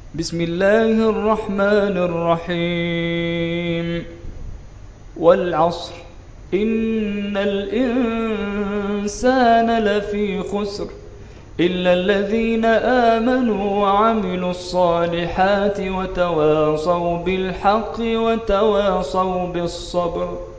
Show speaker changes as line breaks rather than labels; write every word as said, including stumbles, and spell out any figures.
بسم الله الرحمن الرحيم والعصر إن الإنسان لفي خسر إلا الذين آمنوا وعملوا الصالحات وتواصوا بالحق وتواصوا بالصبر